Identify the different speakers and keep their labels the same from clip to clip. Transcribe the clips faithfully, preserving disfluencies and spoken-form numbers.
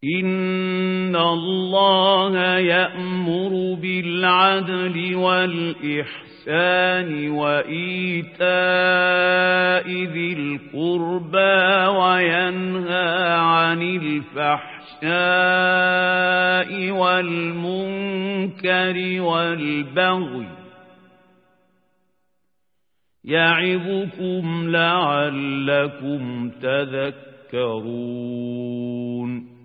Speaker 1: إن الله يأمر بالعدل والإحسان وإيتاء ذي القربى وينهى عن الفحشاء والمنكر والبغي يعظكم لعلكم تذكرون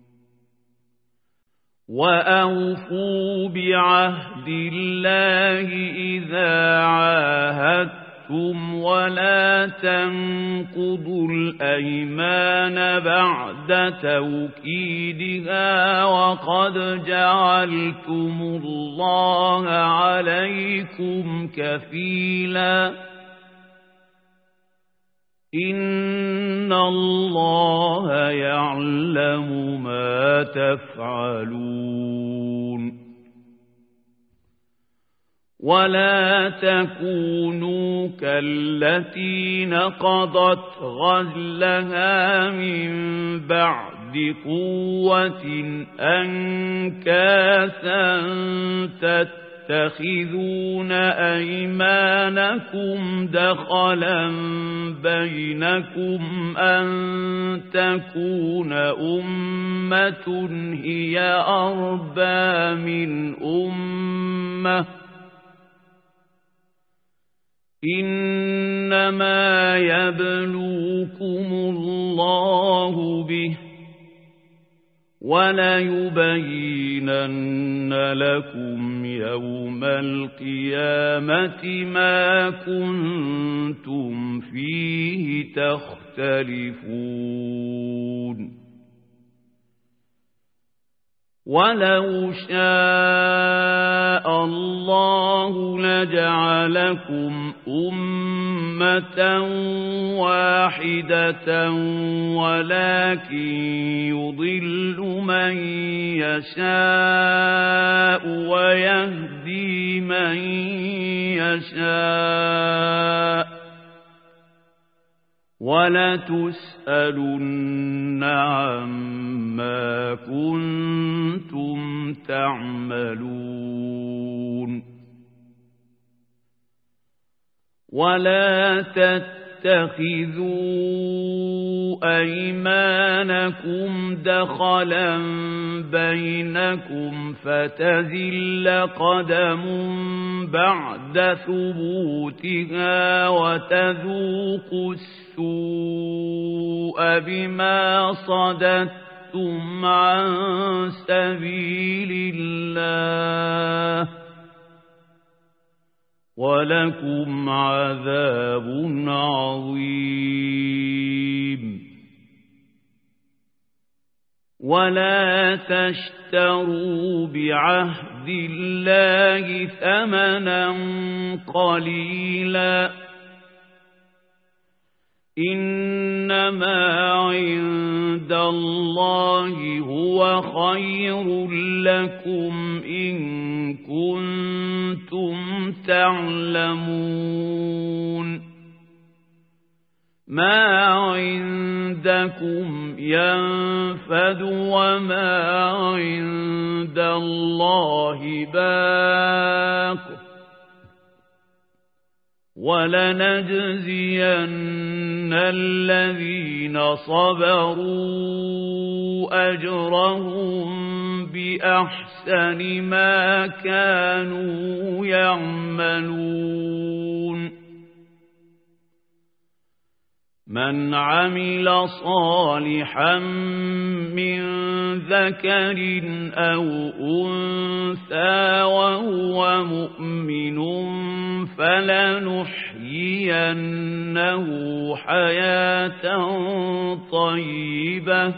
Speaker 1: وأوفوا بعهد الله إذا عاهدتم ولا تنقضوا الأيمان بعد توكيدها وقد جعلتم الله عليكم كفيلا إن الله يعلم ما تفعلون ولا تكونوا كالتي نقضت غزلها من بعد قوة أنكاثا تتخذون أيمانكم دخلا بينكم أن تكون أمة هي أربى من أمة إنما يبلوكم الله به وليبينن لكم يوم القيامة ما كنتم فيه تختلفون ولو شاء الله لجعلكم أمة واحدة ولكن يضل من يشاء ويهدي من يشاء ولتسألن عما كنتم تعملون ولا تتخذوا أيمانكم دخلا بينكم فتزل قدم بعد ثبوتها وتذوقوا السوء بما صددتم عن سبيل الله ولكم عذاب عظيم ولا تشتروا بعهد الله ثمنا قليلا إنما عند الله هو خير لكم إن كنتم تعلمون ما عندكم ينفد وما عند الله باق ولنجزين الذين صبروا أجرهم بأحسن ما كانوا يعملون من عمل صالحا من ذكر أو أنثى وهو مؤمن فلنحيينه حياة طيبة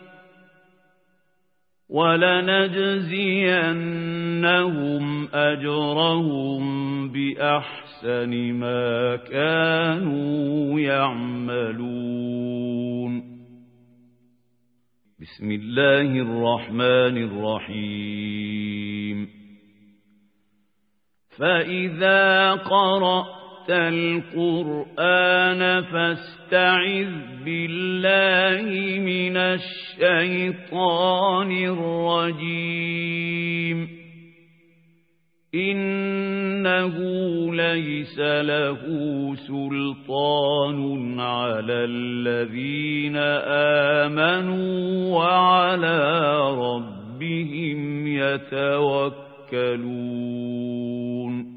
Speaker 1: ولنجزينهم أجرهم بأحسن ما كانوا يعملون بسم الله الرحمن الرحيم فإذا قرأت القرآن فاستعذ بالله من الشيطان الرجيم إنه ليس له سلطان على الذين آمنوا وعلى ربهم يتوكلون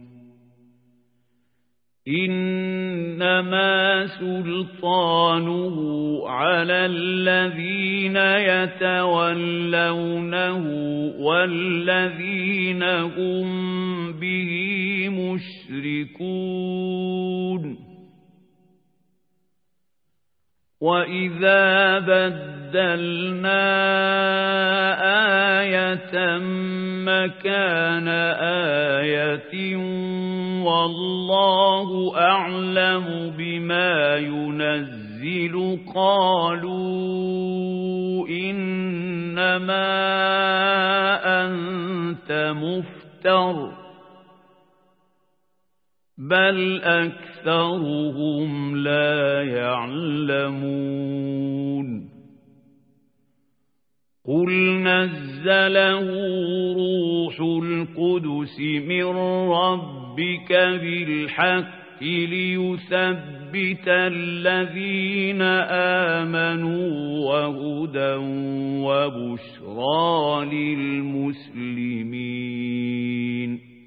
Speaker 1: إنما سلطانه على الذين يتولونه والذين هم به مشركون وإذا بدلنا آية مكان آية والله أعلم بما ينزل قالوا إنما أنت مفتر بل أكثرهم لا يعلمون قل نزله روح القدس من ربك بالحق ليثبت الذين آمنوا وهدى وبشرى للمسلمين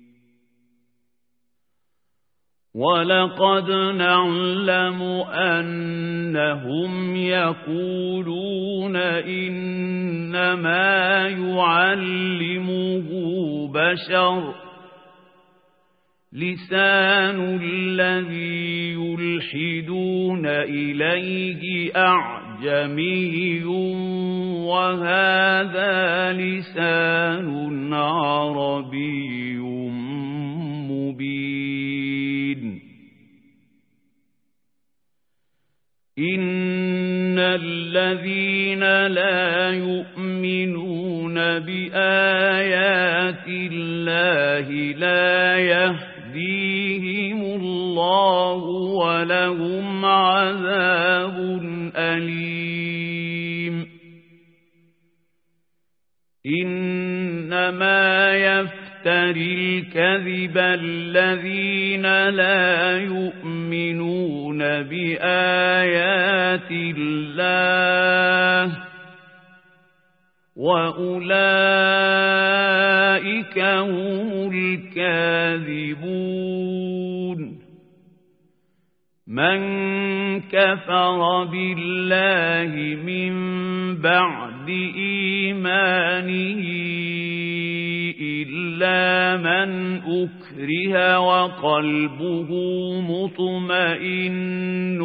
Speaker 1: وَلَقَدْ نَعْلَمُ أَنَّهُمْ يَقُولُونَ إِنَّمَا يُعَلِّمُهُ بَشَرٌ لِسَانُ الَّذِي يُلْحِدُونَ إِلَيْهِ أَعْجَمِيٌّ وَهَذَا لِسَانٌ عَرَبِيٌّ مُبِينٌ إِنَّ الَّذِينَ لَا يُؤْمِنُونَ بِآيَاتِ اللَّهِ لَا يَهْدِيهِمُ اللَّهُ وَلَهُمْ عَذَابٌ أَلِيمٌ إِنَّمَا يَفْتَرِي الْكَذِبَ الَّذِينَ لَا يُؤْمِنُونَ بِآيَاتِ اللَّهِ وَأُولَئِكَ هُمُ الْكَاذِبُونَ مَنْ كَفَرَ بِاللَّهِ مِنْ بَعْدِ إِيمَانِهِ إِلَّا مَنْ أُكْرِهَ وَقَلْبُهُ مُطْمَئِنٌّ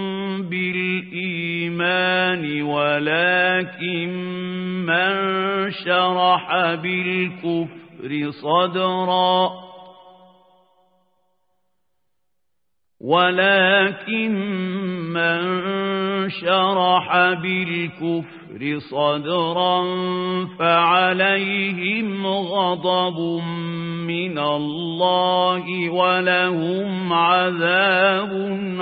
Speaker 1: بِالْإِيمَانِ وَلَكِنْ مَنْ شَرَحَ بِالْكُفْرِ صَدْرًا ولكن من شرح بالكفر صدرا فعليهم غضب من الله ولهم عذاب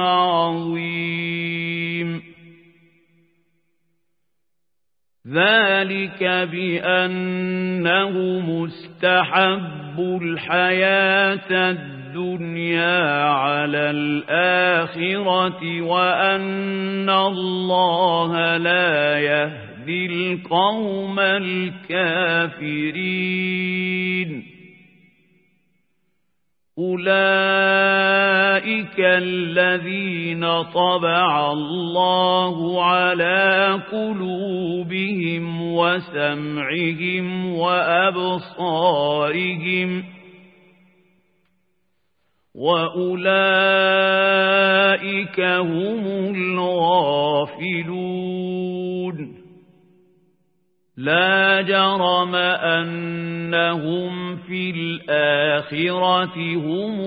Speaker 1: عظيم ذلك بأنه مستحب الحياة الدنيا على الآخرة وأن الله لا يهدي القوم الكافرين أولئك الذين طبع الله على قلوبهم وسمعهم وأبصارهم وأولئك هم الغافلون لا جرم أنهم في الآخرة هم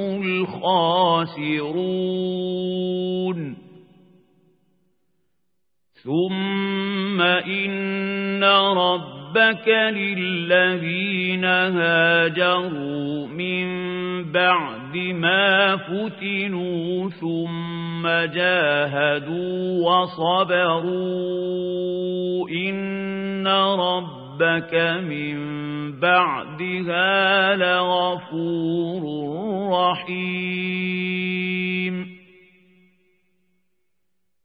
Speaker 1: الخاسرون ثم إن ربهم ربك للذين هاجروا من بعد ما فتنوا ثم جاهدوا وصبروا إن ربك من بعدها لغفور رحيم